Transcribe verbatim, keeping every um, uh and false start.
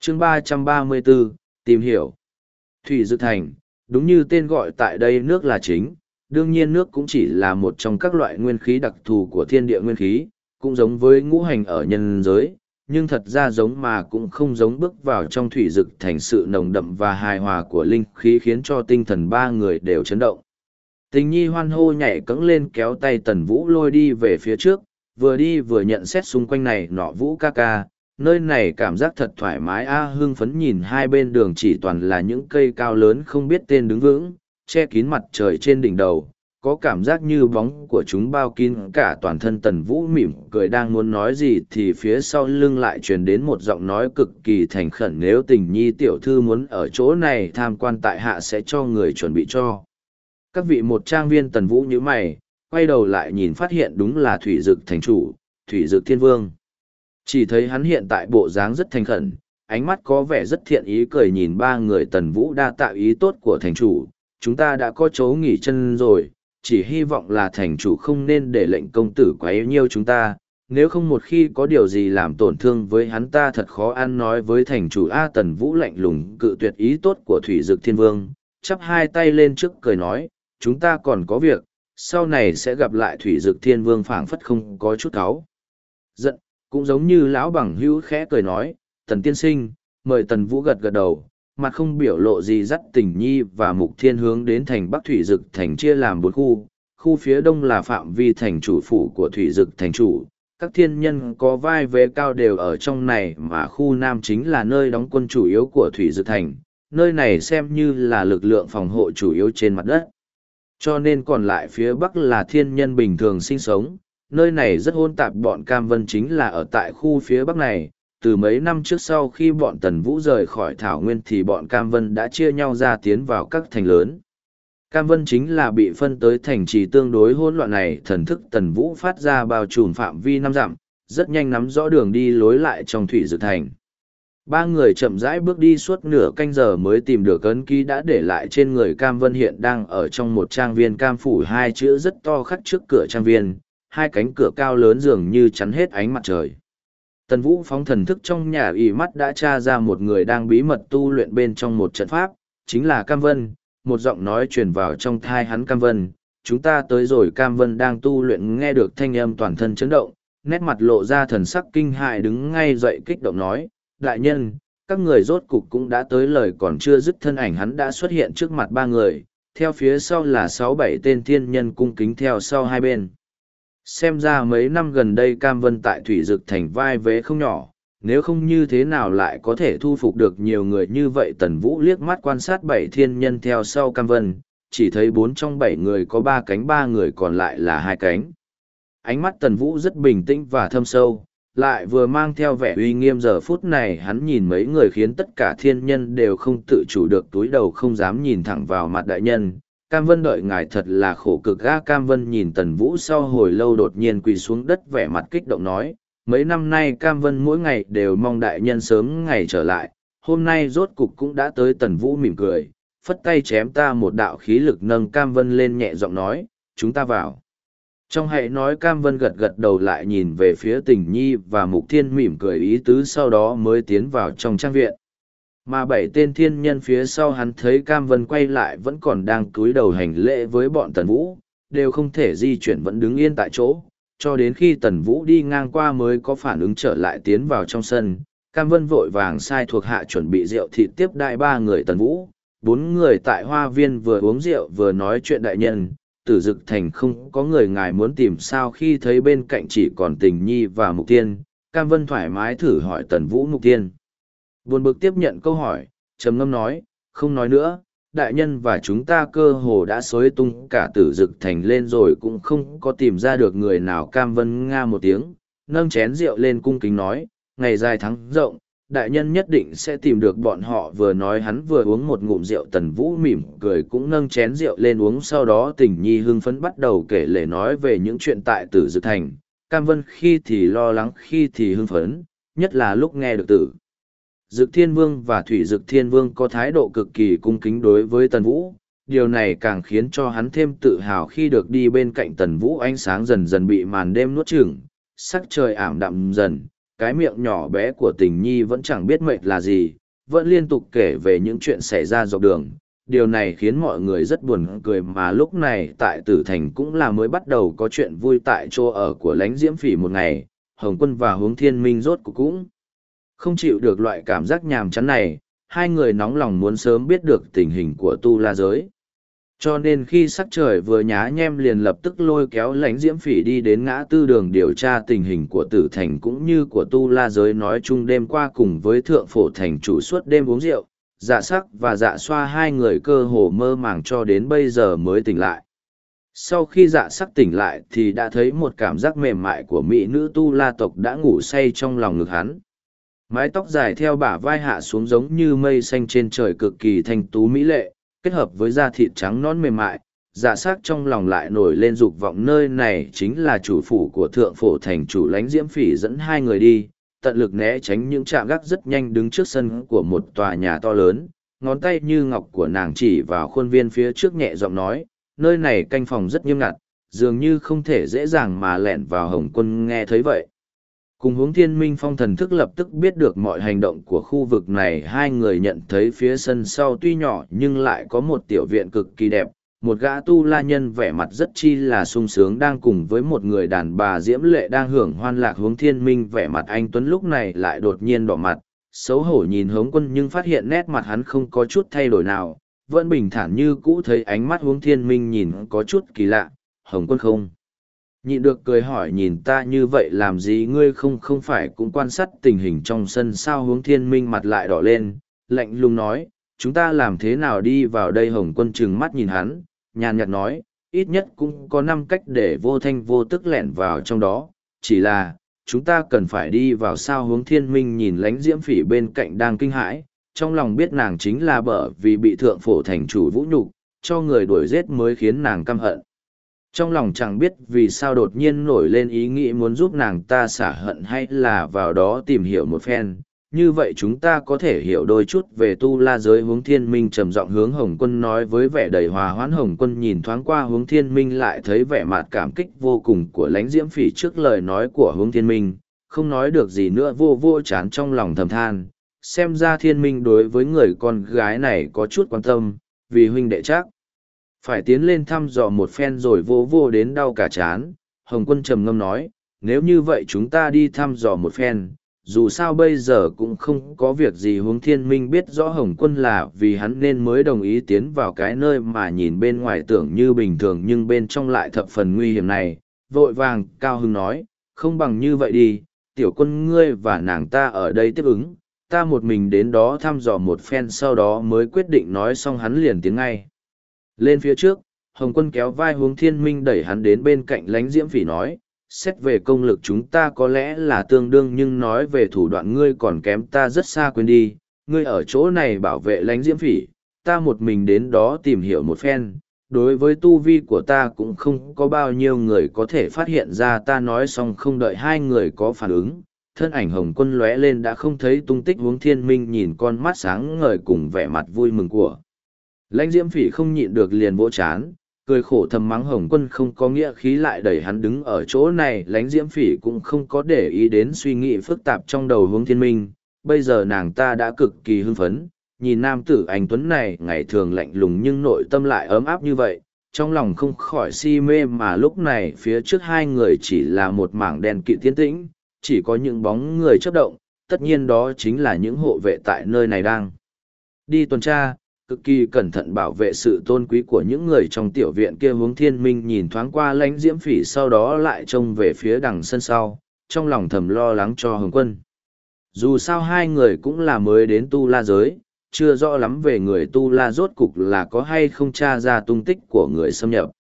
chương ba trăm ba mươi bốn, tìm hiểu. Thủy Dực Thành, đúng như tên gọi tại đây nước là chính, đương nhiên nước cũng chỉ là một trong các loại nguyên khí đặc thù của thiên địa nguyên khí, cũng giống với ngũ hành ở nhân giới, nhưng thật ra giống mà cũng không giống. Bước vào trong Thủy Dực Thành, sự nồng đậm và hài hòa của linh khí khiến cho tinh thần ba người đều chấn động. Tình Nhi hoan hô nhảy cẫng lên kéo tay Tần Vũ lôi đi về phía trước, vừa đi vừa nhận xét xung quanh này nọ. Vũ ca ca, nơi này cảm giác thật thoải mái a. Hưng phấn nhìn hai bên đường chỉ toàn là những cây cao lớn không biết tên đứng vững, che kín mặt trời trên đỉnh đầu, có cảm giác như bóng của chúng bao kín cả toàn thân. Tần Vũ mỉm cười đang muốn nói gì thì phía sau lưng lại truyền đến một giọng nói cực kỳ thành khẩn: nếu Tình Nhi tiểu thư muốn ở chỗ này tham quan, tại hạ sẽ cho người chuẩn bị cho các vị một trang viên. Tần Vũ nhíu mày, quay đầu lại nhìn phát hiện đúng là Thủy Dực thành chủ, Thủy Dực Thiên Vương. Chỉ thấy hắn hiện tại bộ dáng rất thành khẩn, ánh mắt có vẻ rất thiện ý, cười nhìn ba người. Tần Vũ đa tạ ý tốt của thành chủ, chúng ta đã có chỗ nghỉ chân rồi, chỉ hy vọng là thành chủ không nên để lệnh công tử quấy nhiêu chúng ta, nếu không một khi có điều gì làm tổn thương với hắn ta thật khó ăn nói với thành chủ a. Tần Vũ lạnh lùng cự tuyệt ý tốt của Thủy Dực Thiên Vương, chắp hai tay lên trước cười nói, chúng ta còn có việc, sau này sẽ gặp lại. Thủy Dực Thiên Vương phảng phất không có chút cáu giận, cũng giống như lão bằng hữu khẽ cười nói, Tần tiên sinh, mời. Tần Vũ gật gật đầu, mặt không biểu lộ gì, dắt Tình Nhi và Mục Thiên hướng đến thành Bắc. Thủy Dực thành chia làm bốn khu, khu phía đông là phạm vi thành chủ phủ của Thủy Dực thành chủ, các thiên nhân có vai vế cao đều ở trong này, mà khu nam chính là nơi đóng quân chủ yếu của Thủy Dực thành, nơi này xem như là lực lượng phòng hộ chủ yếu trên mặt đất. Cho nên còn lại phía bắc là thiên nhân bình thường sinh sống, nơi này rất hỗn tạp. Bọn Cam Vân chính là ở tại khu phía bắc này. Từ mấy năm trước sau khi bọn Tần Vũ rời khỏi Thảo Nguyên thì bọn Cam Vân đã chia nhau ra tiến vào các thành lớn. Cam Vân chính là bị phân tới thành trì tương đối hỗn loạn này. Thần thức Tần Vũ phát ra bao trùm phạm vi năm dặm, rất nhanh nắm rõ đường đi lối lại trong Thủy Dực thành. Ba người chậm rãi bước đi suốt nửa canh giờ mới tìm được ấn ký đã để lại trên người. Cam Vân hiện đang ở trong một trang viên cam phủ, hai chữ rất to khắc trước cửa trang viên, hai cánh cửa cao lớn dường như chắn hết ánh mặt trời. Tần Vũ phóng thần thức trong nhà ỉ mắt đã tra ra một người đang bí mật tu luyện bên trong một trận pháp, chính là Cam Vân. Một giọng nói truyền vào trong thai hắn, Cam Vân, chúng ta tới rồi. Cam Vân đang tu luyện nghe được thanh âm toàn thân chấn động, nét mặt lộ ra thần sắc kinh hại, đứng ngay dậy kích động nói, đại nhân, các người rốt cục cũng đã tới. Lời còn chưa dứt, thân ảnh hắn đã xuất hiện trước mặt ba người, theo phía sau là sáu bảy tên thiên nhân cung kính theo sau hai bên. Xem ra mấy năm gần đây Cam Vân tại Thủy Dực thành vai vế không nhỏ, nếu không như thế nào lại có thể thu phục được nhiều người như vậy. Tần Vũ liếc mắt quan sát bảy thiên nhân theo sau Cam Vân, chỉ thấy bốn trong bảy người có ba cánh, ba người còn lại là hai cánh. Ánh mắt Tần Vũ rất bình tĩnh và thâm sâu, lại vừa mang theo vẻ uy nghiêm. Giờ phút này hắn nhìn mấy người khiến tất cả thiên nhân đều không tự chủ được túi đầu không dám nhìn thẳng vào mặt đại nhân. Cam Vân đợi ngài thật là khổ cực ga. Cam Vân nhìn Tần Vũ sau hồi lâu đột nhiên quỳ xuống đất, vẻ mặt kích động nói, mấy năm nay Cam Vân mỗi ngày đều mong đại nhân sớm ngày trở lại, hôm nay rốt cục cũng đã tới. Tần Vũ mỉm cười, phất tay chém ta một đạo khí lực, nâng Cam Vân lên nhẹ giọng nói, chúng ta vào trong. Hãy nói. Cam Vân gật gật đầu, lại nhìn về phía Tình Nhi và Mục Thiên mỉm cười ý tứ, sau đó mới tiến vào trong trang viện. Mà bảy tên thiên nhân phía sau hắn thấy Cam Vân quay lại vẫn còn đang cúi đầu hành lễ với bọn Tần Vũ, đều không thể di chuyển, vẫn đứng yên tại chỗ, cho đến khi Tần Vũ đi ngang qua mới có phản ứng trở lại tiến vào trong sân. Cam Vân vội vàng sai thuộc hạ chuẩn bị rượu thịt tiếp đãi ba người Tần Vũ. Bốn người tại hoa viên vừa uống rượu vừa nói chuyện. Đại nhân, Tử Dực thành không có người ngài muốn tìm sao? Khi thấy bên cạnh chỉ còn Tình Nhi và Mục Tiên, Cam Vân thoải mái thử hỏi Tần Vũ. Mục Tiên buồn bực tiếp nhận câu hỏi, trầm ngâm nói, không nói nữa, đại nhân và chúng ta cơ hồ đã xối tung cả Tử Dực thành lên rồi cũng không có tìm ra được người nào. Cam Vân nga một tiếng, nâng chén rượu lên cung kính nói, ngày dài tháng rộng, đại nhân nhất định sẽ tìm được bọn họ. Vừa nói hắn vừa uống một ngụm rượu. Tần Vũ mỉm cười cũng nâng chén rượu lên uống, sau đó Tình Nhi hưng phấn bắt đầu kể lể nói về những chuyện tại Tử Dực thành. Cam Vân khi thì lo lắng khi thì hưng phấn, nhất là lúc nghe được Tử Dực Thiên Vương và Thủy Dực Thiên Vương có thái độ cực kỳ cung kính đối với Tần Vũ. Điều này càng khiến cho hắn thêm tự hào khi được đi bên cạnh Tần Vũ. Ánh sáng dần dần bị màn đêm nuốt chửng, sắc trời ảm đạm dần, cái miệng nhỏ bé của tình nhi vẫn chẳng biết mệt là gì, vẫn liên tục kể về những chuyện xảy ra dọc đường. Điều này khiến mọi người rất buồn cười, mà lúc này tại Tử Thành cũng là mới bắt đầu có chuyện vui tại chỗ ở của Lánh Diễm Phỉ một ngày. Hồng Quân và Hướng Thiên Minh rốt cuộc cũng không chịu được loại cảm giác nhàm chán này, hai người nóng lòng muốn sớm biết được tình hình của Tu La giới. Cho nên khi sắc trời vừa nhá nhem liền lập tức lôi kéo Lánh Diễm Phỉ đi đến ngã tư đường điều tra tình hình của Tử Thành cũng như của Tu La giới nói chung. Đêm qua cùng với Thượng Phổ Thành chủ suốt đêm uống rượu, Dạ Sắc và Dạ Xoa hai người cơ hồ mơ màng cho đến bây giờ mới tỉnh lại. Sau khi Dạ Sắc tỉnh lại thì đã thấy một cảm giác mềm mại của mỹ nữ Tu La tộc đã ngủ say trong lòng ngực hắn. Mái tóc dài theo bả vai hạ xuống giống như mây xanh trên trời, cực kỳ thanh tú mỹ lệ, kết hợp với da thịt trắng nõn mềm mại. Dạ Sắc trong lòng lại nổi lên dục vọng, nơi này chính là chủ phủ của Thượng Phổ Thành chủ. Lánh Diễm Phỉ dẫn hai người đi, tận lực né tránh những trạm gác, rất nhanh đứng trước sân của một tòa nhà to lớn. Ngón tay như ngọc của nàng chỉ vào khuôn viên phía trước, nhẹ giọng nói, nơi này canh phòng rất nghiêm ngặt, dường như không thể dễ dàng mà lẻn vào. Hồng Quân nghe thấy vậy, cùng Hướng Thiên Minh phong thần thức lập tức biết được mọi hành động của khu vực này. Hai người nhận thấy phía sân sau tuy nhỏ nhưng lại có một tiểu viện cực kỳ đẹp, một gã tu la nhân vẻ mặt rất chi là sung sướng đang cùng với một người đàn bà diễm lệ đang hưởng hoan lạc. Hướng Thiên Minh vẻ mặt anh tuấn lúc này lại đột nhiên đỏ mặt, xấu hổ nhìn Hồng Quân nhưng phát hiện nét mặt hắn không có chút thay đổi nào, vẫn bình thản như cũ. Thấy ánh mắt Hướng Thiên Minh nhìn có chút kỳ lạ, Hồng Quân không nhịn được cười hỏi, nhìn ta như vậy làm gì, ngươi không không phải cũng quan sát tình hình trong sân sao? Hướng Thiên Minh mặt lại đỏ lên, lạnh lùng nói, chúng ta làm thế nào đi vào đây? Hồng Quân trừng mắt nhìn hắn, nhàn nhạt nói, ít nhất cũng có năm cách để vô thanh vô tức lẻn vào trong đó, chỉ là chúng ta cần phải đi vào sao? Hướng Thiên Minh nhìn Lánh Diễm Phỉ bên cạnh đang kinh hãi, trong lòng biết nàng chính là bởi vì bị Thượng Phổ Thành chủ vũ nhục, cho người đuổi giết mới khiến nàng căm hận. Trong lòng chẳng biết vì sao đột nhiên nổi lên ý nghĩ muốn giúp nàng ta xả hận, hay là vào đó tìm hiểu một phen, như vậy chúng ta có thể hiểu đôi chút về Tu La giới. Hướng Thiên Minh trầm giọng hướng Hồng Quân nói với vẻ đầy hòa hoãn. Hồng Quân nhìn thoáng qua Hướng Thiên Minh lại thấy vẻ mặt cảm kích vô cùng của Lánh Diễm Phỉ trước lời nói của Hướng Thiên Minh, không nói được gì nữa, vô vô chán trong lòng thầm than, xem ra Thiên Minh đối với người con gái này có chút quan tâm, vì huynh đệ chắc phải tiến lên thăm dò một phen rồi. vô vô đến đau cả chán, Hồng Quân trầm ngâm nói, nếu như vậy chúng ta đi thăm dò một phen, dù sao bây giờ cũng không có việc gì. Hướng Thiên Minh biết rõ Hồng Quân là vì hắn nên mới đồng ý tiến vào cái nơi mà nhìn bên ngoài tưởng như bình thường nhưng bên trong lại thập phần nguy hiểm này, vội vàng cao hứng nói, không bằng như vậy đi, tiểu Quân ngươi và nàng ta ở đây tiếp ứng, ta một mình đến đó thăm dò một phen, sau đó mới quyết định. Nói xong hắn liền tiến ngay lên phía trước. Hồng Quân kéo vai Hướng Thiên Minh đẩy hắn đến bên cạnh Lánh Diễm Phỉ nói, xét về công lực chúng ta có lẽ là tương đương nhưng nói về thủ đoạn ngươi còn kém ta rất xa. Quên đi, ngươi ở chỗ này bảo vệ Lánh Diễm Phỉ, ta một mình đến đó tìm hiểu một phen, đối với tu vi của ta cũng không có bao nhiêu người có thể phát hiện ra ta. Nói xong không đợi hai người có phản ứng, thân ảnh Hồng Quân lóe lên đã không thấy tung tích. Hướng Thiên Minh nhìn con mắt sáng ngời cùng vẻ mặt vui mừng của Lánh Diễm Phỉ không nhịn được liền vỗ chán, cười khổ thầm mắng Hồng Quân không có nghĩa khí lại đẩy hắn đứng ở chỗ này. Lánh Diễm Phỉ cũng không có để ý đến suy nghĩ phức tạp trong đầu Hướng Thiên Minh, bây giờ nàng ta đã cực kỳ hưng phấn, nhìn nam tử anh tuấn này ngày thường lạnh lùng nhưng nội tâm lại ấm áp như vậy, trong lòng không khỏi si mê. Mà lúc này phía trước hai người chỉ là một mảng đen kịt tiến tĩnh, chỉ có những bóng người chớp động, tất nhiên đó chính là những hộ vệ tại nơi này đang đi tuần tra, cực kỳ cẩn thận bảo vệ sự tôn quý của những người trong tiểu viện kia. Hướng Thiên Minh nhìn thoáng qua Lánh Diễm Phỉ, sau đó lại trông về phía đằng sân sau, trong lòng thầm lo lắng cho Hồng Quân. Dù sao hai người cũng là mới đến Tu La giới, chưa rõ lắm về người Tu La rốt cục là có hay không tra ra tung tích của người xâm nhập.